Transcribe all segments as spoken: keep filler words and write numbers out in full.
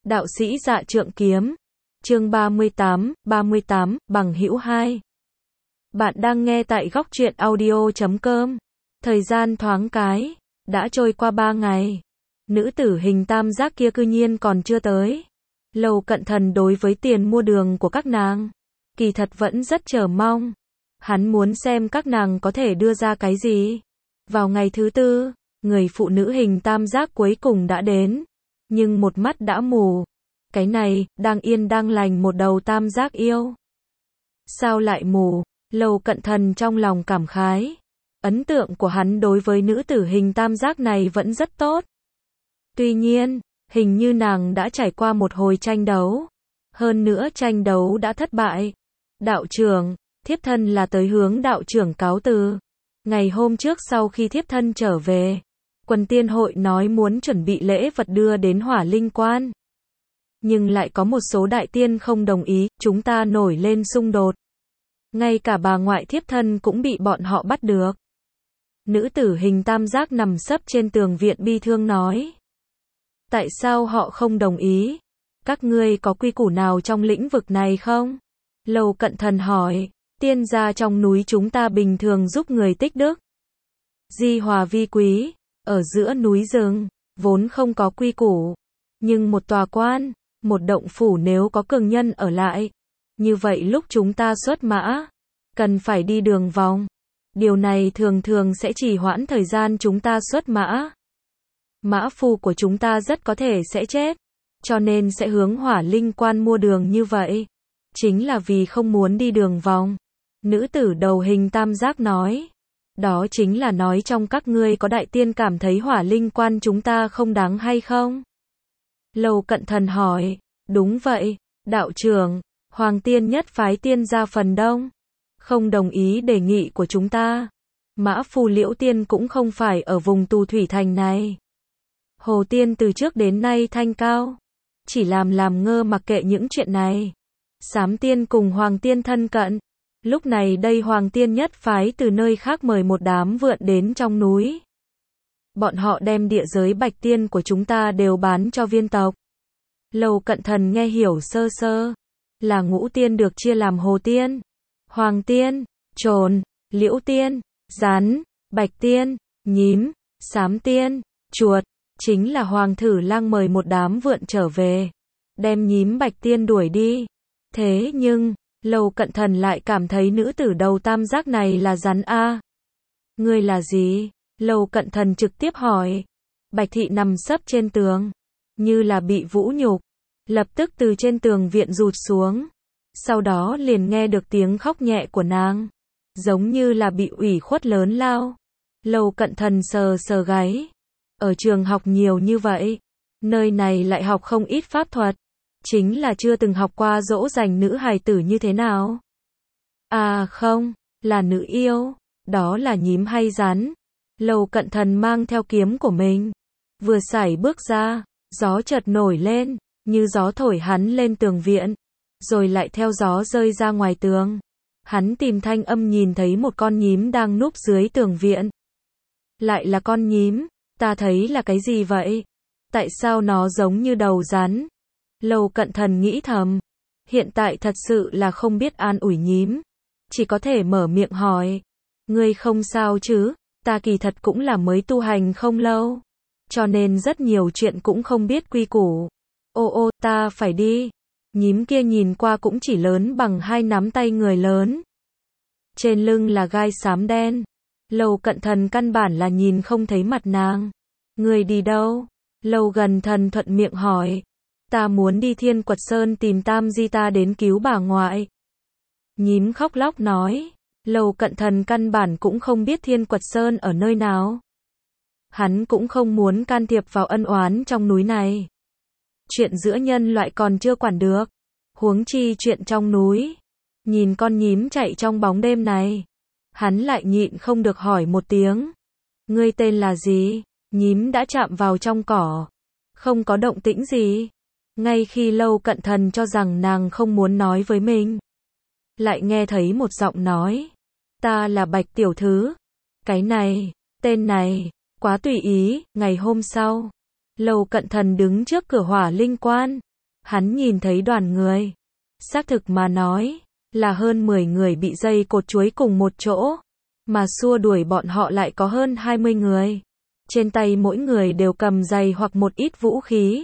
Đạo sĩ Dạ Trượng Kiếm. Chương ba mươi tám, ba mươi tám, Bằng hữu hai. Bạn đang nghe tại góc truyện audio chấm com. Thời gian thoáng cái, đã trôi qua ba ngày. Nữ tử hình tam giác kia cư nhiên còn chưa tới. Lầu Cận Thần đối với tiền mua đường của các nàng, kỳ thật vẫn rất chờ mong. Hắn muốn xem các nàng có thể đưa ra cái gì. Vào ngày thứ tư, người phụ nữ hình tam giác cuối cùng đã đến. Nhưng một mắt đã mù. Cái này, đang yên đang lành một đầu tam giác yêu. Sao lại mù? Lầu Cận Thần trong lòng cảm khái. Ấn tượng của hắn đối với nữ tử hình tam giác này vẫn rất tốt. Tuy nhiên, hình như nàng đã trải qua một hồi tranh đấu. Hơn nữa tranh đấu đã thất bại. Đạo trưởng, thiếp thân là tới hướng đạo trưởng cáo từ. Ngày hôm trước sau khi thiếp thân trở về, Quần Tiên hội nói muốn chuẩn bị lễ vật đưa đến Hỏa Linh Quan. Nhưng lại có một số đại tiên không đồng ý, chúng ta nổi lên xung đột. Ngay cả bà ngoại thiếp thân cũng bị bọn họ bắt được. Nữ tử hình tam giác nằm sấp trên tường viện bi thương nói. Tại sao họ không đồng ý? Các ngươi có quy củ nào trong lĩnh vực này không? Lầu Cận Thần hỏi. Tiên gia trong núi chúng ta bình thường giúp người tích đức. Di hòa vi quý, ở giữa núi rừng, vốn không có quy củ. Nhưng một tòa quan, một động phủ nếu có cường nhân ở lại, như vậy lúc chúng ta xuất mã, cần phải đi đường vòng. Điều này thường thường sẽ trì hoãn thời gian chúng ta xuất mã. Mã phu của chúng ta rất có thể sẽ chết, cho nên sẽ hướng Hỏa Linh Quan mua đường như vậy. Chính là vì không muốn đi đường vòng. Nữ tử đầu hình tam giác nói. Đó chính là nói trong các ngươi có đại tiên cảm thấy Hỏa Linh Quan chúng ta không đáng hay không? Lầu Cận Thần hỏi. Đúng vậy, đạo trưởng, Hoàng tiên nhất phái tiên gia phần đông không đồng ý đề nghị của chúng ta. Mã phu Liễu tiên cũng không phải ở vùng Tù Thủy Thành này. Hồ tiên từ trước đến nay thanh cao, chỉ làm làm ngơ mặc kệ những chuyện này. Sám tiên cùng Hoàng tiên thân cận. Lúc này đây Hoàng tiên nhất phái từ nơi khác mời một đám vượn đến trong núi. Bọn họ đem địa giới Bạch Tiên của chúng ta đều bán cho viên tộc. Lầu Cận Thần nghe hiểu sơ sơ. Là ngũ tiên được chia làm Hồ tiên, Hoàng tiên, Trồn, Liễu tiên, Rắn, Bạch tiên, Nhím, Sám tiên, Chuột. Chính là Hoàng Thử Lang mời một đám vượn trở về, đem Nhím Bạch tiên đuổi đi. Thế nhưng, Lầu Cận Thần lại cảm thấy nữ tử đầu tam giác này là rắn a. Ngươi là gì? Lầu Cận Thần trực tiếp hỏi. Bạch thị nằm sấp trên tường, như là bị vũ nhục, lập tức từ trên tường viện rụt xuống. Sau đó liền nghe được tiếng khóc nhẹ của nàng, giống như là bị ủy khuất lớn lao. Lầu Cận Thần sờ sờ gáy. Ở trường học nhiều như vậy, nơi này lại học không ít pháp thuật. Chính là chưa từng học qua dỗ dành nữ hài tử như thế nào. À không, là nữ yêu, đó là nhím hay rắn. Lầu Cận Thần mang theo kiếm của mình, vừa sải bước ra, gió chợt nổi lên, như gió thổi hắn lên tường viện, rồi lại theo gió rơi ra ngoài tường. Hắn tìm thanh âm nhìn thấy một con nhím đang núp dưới tường viện. Lại là con nhím, ta thấy là cái gì vậy? Tại sao nó giống như đầu rắn? Lầu Cận Thần nghĩ thầm, hiện tại thật sự là không biết an ủi nhím, chỉ có thể mở miệng hỏi, ngươi không sao chứ? Ta kỳ thật cũng là mới tu hành không lâu, cho nên rất nhiều chuyện cũng không biết quy củ. Ô ô, ta phải đi. Nhím kia nhìn qua cũng chỉ lớn bằng hai nắm tay người lớn. Trên lưng là gai xám đen. Lầu Cận Thần căn bản là nhìn không thấy mặt nàng. Ngươi đi đâu? Lầu Gần Thần thuận miệng hỏi. Ta muốn đi Thiên Quật Sơn tìm Tam Di ta đến cứu bà ngoại. Nhím khóc lóc nói. Lầu Cận Thần căn bản cũng không biết Thiên Quật Sơn ở nơi nào. Hắn cũng không muốn can thiệp vào ân oán trong núi này. Chuyện giữa nhân loại còn chưa quản được, huống chi chuyện trong núi. Nhìn con nhím chạy trong bóng đêm này, hắn lại nhịn không được hỏi một tiếng. Ngươi tên là gì? Nhím đã chạm vào trong cỏ, không có động tĩnh gì. Ngay khi Lầu Cận Thần cho rằng nàng không muốn nói với mình, lại nghe thấy một giọng nói. Ta là Bạch tiểu thư. Cái này, tên này, quá tùy ý. Ngày hôm sau, Lầu Cận Thần đứng trước cửa Hỏa Linh Quan, Hắn nhìn thấy đoàn người. Xác thực mà nói, là hơn mười người bị dây cột chuối cùng một chỗ, mà xua đuổi bọn họ lại có hơn hai mươi người. Trên tay mỗi người đều cầm giày hoặc một ít vũ khí.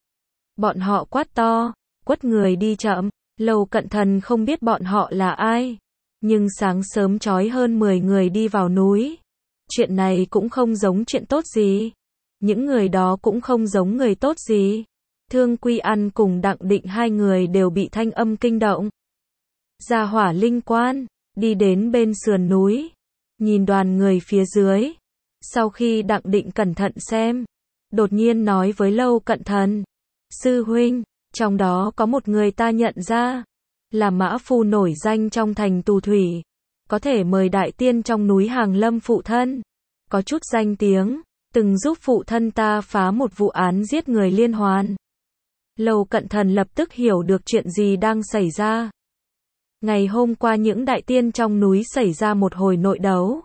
Bọn họ quát to, quất người đi chậm. Lâu Cận Thần không biết bọn họ là ai, nhưng sáng sớm chói hơn mười người đi vào núi. Chuyện này cũng không giống chuyện tốt gì. Những người đó cũng không giống người tốt gì. Thương Quy An cùng Đặng Định hai người đều bị thanh âm kinh động. Ra Hỏa Linh Quan, đi đến bên sườn núi, nhìn đoàn người phía dưới. Sau khi Đặng Định cẩn thận xem, đột nhiên nói với Lâu Cận Thần, sư huynh, trong đó có một người ta nhận ra, là mã phu nổi danh trong thành Tù Thủy, có thể mời đại tiên trong núi Hàng Lâm phụ thân, có chút danh tiếng, từng giúp phụ thân ta phá một vụ án giết người liên hoàn. Lâu Cận Thần lập tức hiểu được chuyện gì đang xảy ra. Ngày hôm qua những đại tiên trong núi xảy ra một hồi nội đấu,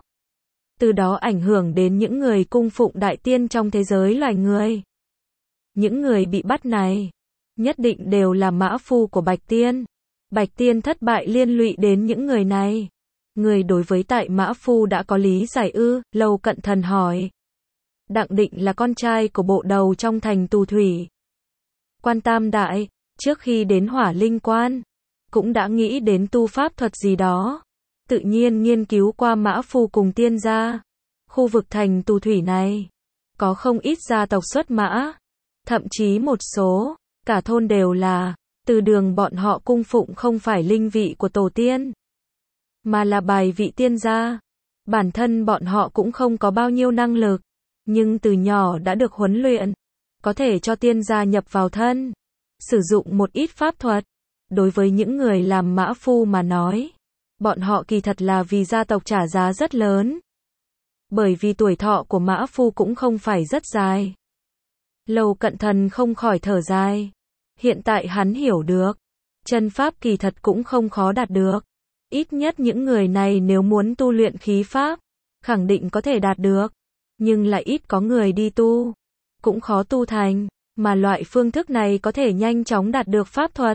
từ đó ảnh hưởng đến những người cung phụng đại tiên trong thế giới loài người. Những người bị bắt này, nhất định đều là mã phu của Bạch Tiên. Bạch Tiên thất bại liên lụy đến những người này. Người đối với tại mã phu đã có lý giải ư? Lâu Cận Thần hỏi. Đặng Định là con trai của bộ đầu trong thành Tù Thủy. Quan Tam Đại, trước khi đến Hỏa Linh Quan, cũng đã nghĩ đến tu pháp thuật gì đó. Tự nhiên nghiên cứu qua mã phu cùng tiên gia. Khu vực thành Tù Thủy này, có không ít gia tộc xuất mã. Thậm chí một số, cả thôn đều là, từ đường bọn họ cung phụng không phải linh vị của tổ tiên, mà là bài vị tiên gia. Bản thân bọn họ cũng không có bao nhiêu năng lực, nhưng từ nhỏ đã được huấn luyện, có thể cho tiên gia nhập vào thân, sử dụng một ít pháp thuật. Đối với những người làm mã phu mà nói, bọn họ kỳ thật là vì gia tộc trả giá rất lớn. Bởi vì tuổi thọ của mã phu cũng không phải rất dài. Lâu Cận Thần không khỏi thở dài. Hiện tại hắn hiểu được, chân pháp kỳ thật cũng không khó đạt được. Ít nhất những người này nếu muốn tu luyện khí pháp, khẳng định có thể đạt được. Nhưng lại ít có người đi tu, cũng khó tu thành, mà loại phương thức này có thể nhanh chóng đạt được pháp thuật,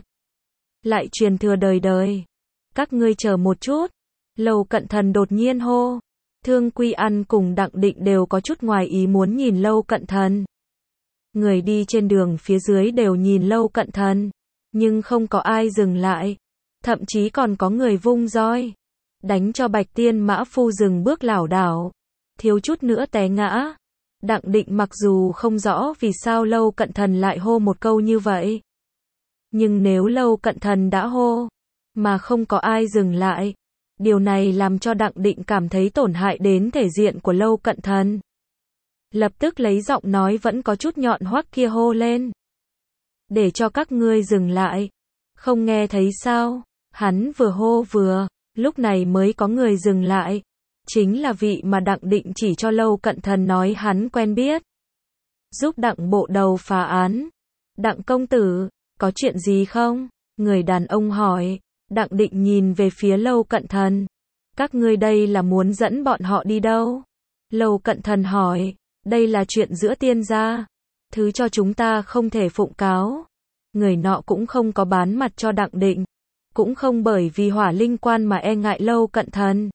lại truyền thừa đời đời. Các ngươi chờ một chút. Lâu Cận Thần đột nhiên hô. Thương Quy An cùng Đặng Định đều có chút ngoài ý muốn nhìn Lâu Cận Thần. Người đi trên đường phía dưới đều nhìn Lâu Cận Thần, nhưng không có ai dừng lại. Thậm chí còn có người vung roi, đánh cho Bạch Tiên mã phu dừng bước lảo đảo, thiếu chút nữa té ngã. Đặng Định mặc dù không rõ vì sao Lâu Cận Thần lại hô một câu như vậy, nhưng nếu Lâu Cận Thần đã hô, mà không có ai dừng lại, điều này làm cho Đặng Định cảm thấy tổn hại đến thể diện của Lâu Cận Thần. Lập tức lấy giọng nói vẫn có chút nhọn hoắc kia hô lên. Để cho các ngươi dừng lại. Không nghe thấy sao? Hắn vừa hô vừa, lúc này mới có người dừng lại. Chính là vị mà Đặng Định chỉ cho Lâu Cận Thần nói hắn quen biết. Giúp Đặng bộ đầu phá án. Đặng công tử, có chuyện gì không? Người đàn ông hỏi. Đặng Định nhìn về phía Lâu Cận Thần. Các ngươi đây là muốn dẫn bọn họ đi đâu? Lâu Cận Thần hỏi. Đây là chuyện giữa tiên gia. Thứ cho chúng ta không thể phụng cáo. Người nọ cũng không có bán mặt cho Đặng Định. Cũng không bởi vì Hỏa Linh Quan mà e ngại Lâu Cận Thần.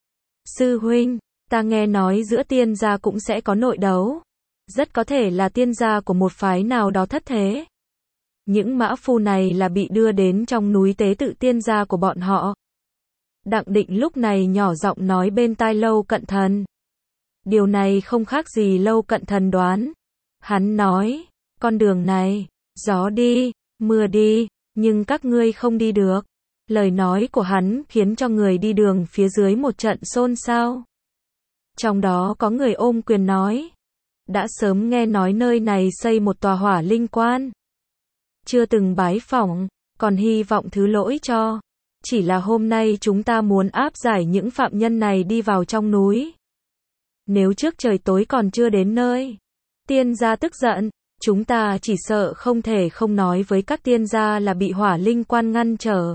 Sư huynh, ta nghe nói giữa tiên gia cũng sẽ có nội đấu. Rất có thể là tiên gia của một phái nào đó thất thế. Những mã phu này là bị đưa đến trong núi tế tự tiên gia của bọn họ. Đặng Định lúc này nhỏ giọng nói bên tai Lâu Cận Thần. Điều này không khác gì Lâu Cận Thần đoán. Hắn nói, con đường này, gió đi, mưa đi, nhưng các ngươi không đi được. Lời nói của hắn khiến cho người đi đường phía dưới một trận xôn xao. Trong đó có người ôm quyền nói, đã sớm nghe nói nơi này xây một tòa Hỏa Linh Quan. Chưa từng bái phỏng, còn hy vọng thứ lỗi cho. Chỉ là hôm nay chúng ta muốn áp giải những phạm nhân này đi vào trong núi. Nếu trước trời tối còn chưa đến nơi, tiên gia tức giận, chúng ta chỉ sợ không thể không nói với các tiên gia là bị Hỏa Linh Quan ngăn trở.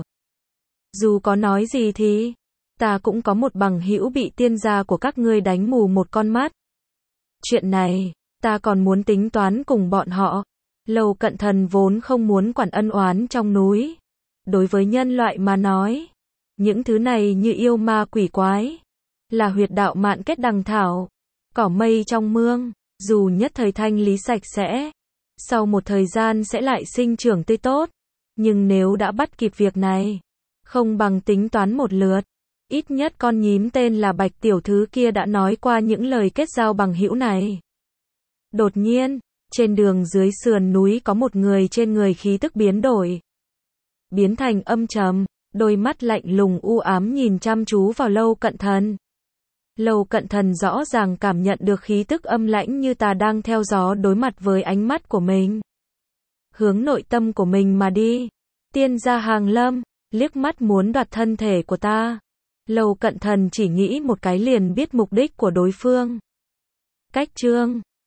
Dù có nói gì thì, ta cũng có một bằng hữu bị tiên gia của các ngươi đánh mù một con mắt. Chuyện này, ta còn muốn tính toán cùng bọn họ. Lâu Cận Thần vốn không muốn quản ân oán trong núi. Đối với nhân loại mà nói, những thứ này như yêu ma quỷ quái, là huyệt đạo mạn kết đằng thảo, cỏ mây trong mương, dù nhất thời thanh lý sạch sẽ, sau một thời gian sẽ lại sinh trưởng tươi tốt. Nhưng nếu đã bắt kịp việc này, không bằng tính toán một lượt. Ít nhất con nhím tên là Bạch tiểu thư kia đã nói qua những lời kết giao bằng hữu này. Đột nhiên, trên đường dưới sườn núi có một người trên người khí tức biến đổi, biến thành âm trầm, đôi mắt lạnh lùng u ám nhìn chăm chú vào Lâu Cận Thần. Lâu Cận Thần rõ ràng cảm nhận được khí tức âm lãnh như tà đang theo gió đối mặt với ánh mắt của mình. Hướng nội tâm của mình mà đi. Tiên gia hàng lâm, liếc mắt muốn đoạt thân thể của ta. Lâu Cận Thần chỉ nghĩ một cái liền biết mục đích của đối phương. Cách chương